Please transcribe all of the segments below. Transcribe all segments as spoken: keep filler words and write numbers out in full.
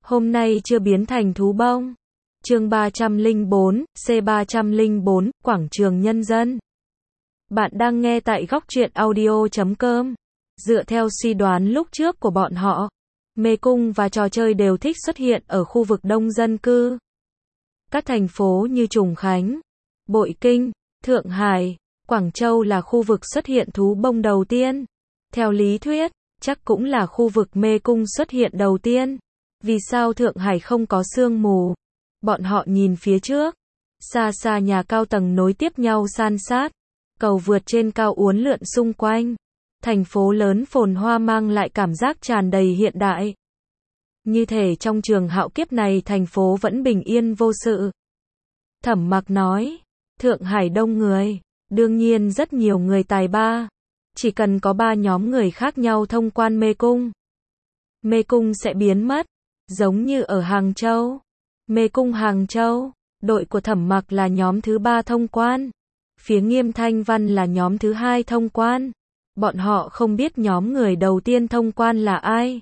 hôm nay chưa biến thành thú bông. Chương ba trăm lẻ bốn, C ba trăm lẻ bốn, Quảng trường Nhân dân. Bạn đang nghe tại góc truyện audio chấm com. Dựa theo suy đoán lúc trước của bọn họ, mê cung và trò chơi đều thích xuất hiện ở khu vực đông dân cư. Các thành phố như Trùng Khánh, Bội Kinh, Thượng Hải, Quảng Châu là khu vực xuất hiện thú bông đầu tiên. Theo lý thuyết, chắc cũng là khu vực mê cung xuất hiện đầu tiên. Vì sao Thượng Hải không có sương mù? Bọn họ nhìn phía trước. Xa xa nhà cao tầng nối tiếp nhau san sát. Cầu vượt trên cao uốn lượn xung quanh. Thành phố lớn phồn hoa mang lại cảm giác tràn đầy hiện đại. Như thể trong trường hạo kiếp này thành phố vẫn bình yên vô sự. Thẩm Mặc nói, Thượng Hải đông người, đương nhiên rất nhiều người tài ba. Chỉ cần có ba nhóm người khác nhau thông quan mê cung, mê cung sẽ biến mất, giống như ở Hàng Châu. Mê cung Hàng Châu, đội của Thẩm Mặc là nhóm thứ ba thông quan, phía Nghiêm Thanh Văn là nhóm thứ hai thông quan. Bọn họ không biết nhóm người đầu tiên thông quan là ai,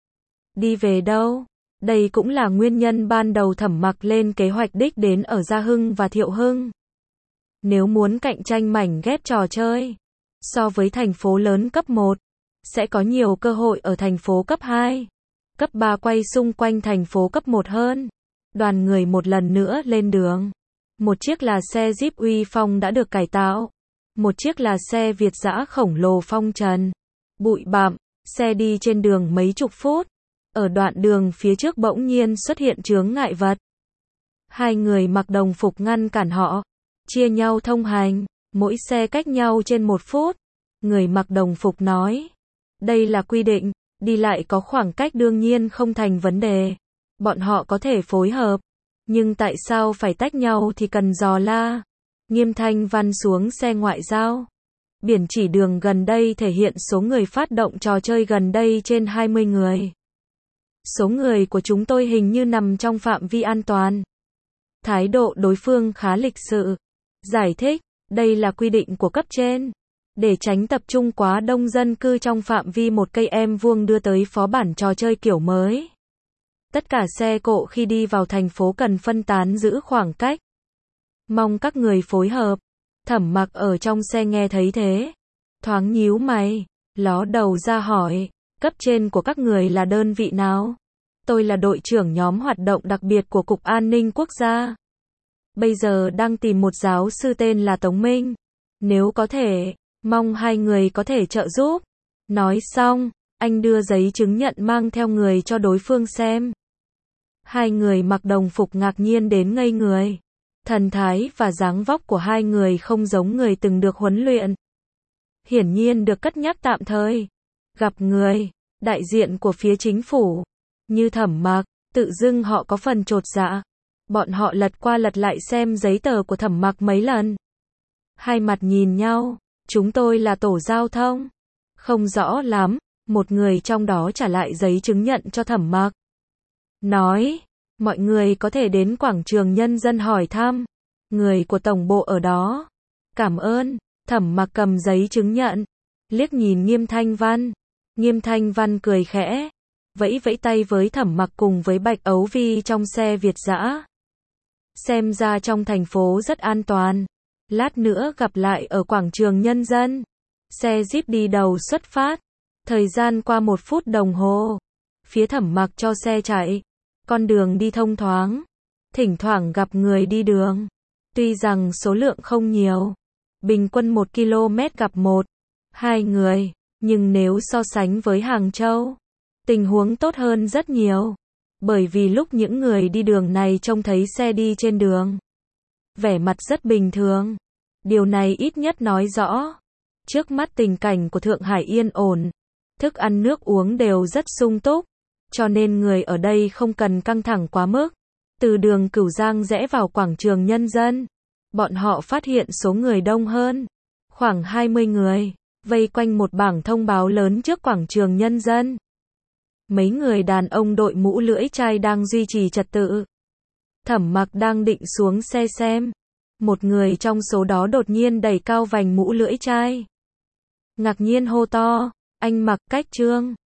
đi về đâu. Đây cũng là nguyên nhân ban đầu Thẩm Mặc lên kế hoạch đích đến ở Gia Hưng và Thiệu Hưng. Nếu muốn cạnh tranh mảnh ghép trò chơi, so với thành phố lớn cấp một, sẽ có nhiều cơ hội ở thành phố cấp hai, cấp ba quay xung quanh thành phố cấp một hơn. Đoàn người một lần nữa lên đường. Một chiếc là xe Jeep Uy Phong đã được cải tạo. Một chiếc là xe Việt dã khổng lồ phong trần. Bụi bặm, xe đi trên đường mấy chục phút. Ở đoạn đường phía trước bỗng nhiên xuất hiện chướng ngại vật. Hai người mặc đồng phục ngăn cản họ, chia nhau thông hành, mỗi xe cách nhau trên một phút. Người mặc đồng phục nói, đây là quy định, đi lại có khoảng cách đương nhiên không thành vấn đề. Bọn họ có thể phối hợp, nhưng tại sao phải tách nhau thì cần dò la. Nghiêm Thanh Văn xuống xe ngoại giao. Biển chỉ đường gần đây thể hiện số người phát động trò chơi gần đây trên hai mươi người. Số người của chúng tôi hình như nằm trong phạm vi an toàn. Thái độ đối phương khá lịch sự. Giải thích, đây là quy định của cấp trên. Để tránh tập trung quá đông dân cư trong phạm vi một cây em vuông đưa tới phó bản trò chơi kiểu mới. Tất cả xe cộ khi đi vào thành phố cần phân tán giữ khoảng cách. Mong các người phối hợp. Thẩm Mặc ở trong xe nghe thấy thế, thoáng nhíu mày, ló đầu ra hỏi, cấp trên của các người là đơn vị nào? Tôi là đội trưởng nhóm hoạt động đặc biệt của Cục An ninh Quốc gia. Bây giờ đang tìm một giáo sư tên là Tống Minh. Nếu có thể, mong hai người có thể trợ giúp. Nói xong, anh đưa giấy chứng nhận mang theo người cho đối phương xem. Hai người mặc đồng phục ngạc nhiên đến ngây người. Thần thái và dáng vóc của hai người không giống người từng được huấn luyện. Hiển nhiên được cất nhắc tạm thời. Gặp người, đại diện của phía chính phủ, như Thẩm Mặc, tự dưng họ có phần chột dạ. Bọn họ lật qua lật lại xem giấy tờ của Thẩm Mặc mấy lần. Hai mặt nhìn nhau, chúng tôi là tổ giao thông. Không rõ lắm, một người trong đó trả lại giấy chứng nhận cho Thẩm Mặc. Nói, mọi người có thể đến quảng trường Nhân dân hỏi thăm. Người của tổng bộ ở đó. Cảm ơn. Thẩm Mặc cầm giấy chứng nhận, liếc nhìn Nghiêm Thanh Văn. Nghiêm Thanh Văn cười khẽ, vẫy vẫy tay với Thẩm Mặc cùng với Bạch Ấu Vi trong xe Việt dã. Xem ra trong thành phố rất an toàn. Lát nữa gặp lại ở quảng trường Nhân dân. Xe Jeep đi đầu xuất phát. Thời gian qua một phút đồng hồ. Phía Thẩm Mặc cho xe chạy. Con đường đi thông thoáng. Thỉnh thoảng gặp người đi đường. Tuy rằng số lượng không nhiều. Bình quân một ki lô mét gặp một, hai người. Nhưng nếu so sánh với Hàng Châu, tình huống tốt hơn rất nhiều. Bởi vì lúc những người đi đường này trông thấy xe đi trên đường, vẻ mặt rất bình thường. Điều này ít nhất nói rõ, trước mắt tình cảnh của Thượng Hải yên ổn. Thức ăn nước uống đều rất sung túc. Cho nên người ở đây không cần căng thẳng quá mức. Từ đường Cửu Giang rẽ vào quảng trường Nhân dân, bọn họ phát hiện số người đông hơn. Khoảng hai mươi người, vây quanh một bảng thông báo lớn trước quảng trường Nhân dân. Mấy người đàn ông đội mũ lưỡi chai đang duy trì trật tự. Thẩm Mặc đang định xuống xe xem. Một người trong số đó đột nhiên đẩy cao vành mũ lưỡi chai. Ngạc nhiên hô to, anh Mặc, Cách Trương.